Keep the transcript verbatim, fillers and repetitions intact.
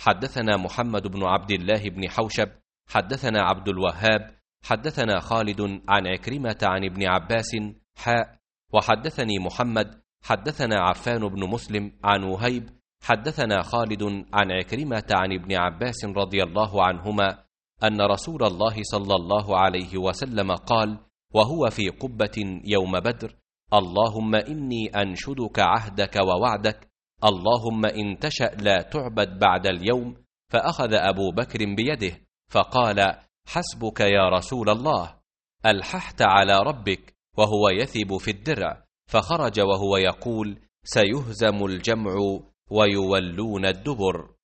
حدثنا محمد بن عبد الله بن حوشب حدثنا عبد الوهاب حدثنا خالد عن عكرمة عن ابن عباس حاء وحدثني محمد حدثنا عفان بن مسلم عن وهيب حدثنا خالد عن عكرمة عن ابن عباس رضي الله عنهما أن رسول الله صلى الله عليه وسلم قال وهو في قبة يوم بدر: اللهم إني أنشدك عهدك ووعدك، اللهم إن تشأ لا تعبد بعد اليوم. فأخذ أبو بكر بيده فقال: حسبك يا رسول الله. ألححت على ربك وهو يثب في الدرع، فخرج وهو يقول: سيهزم الجمع ويولون الدبر.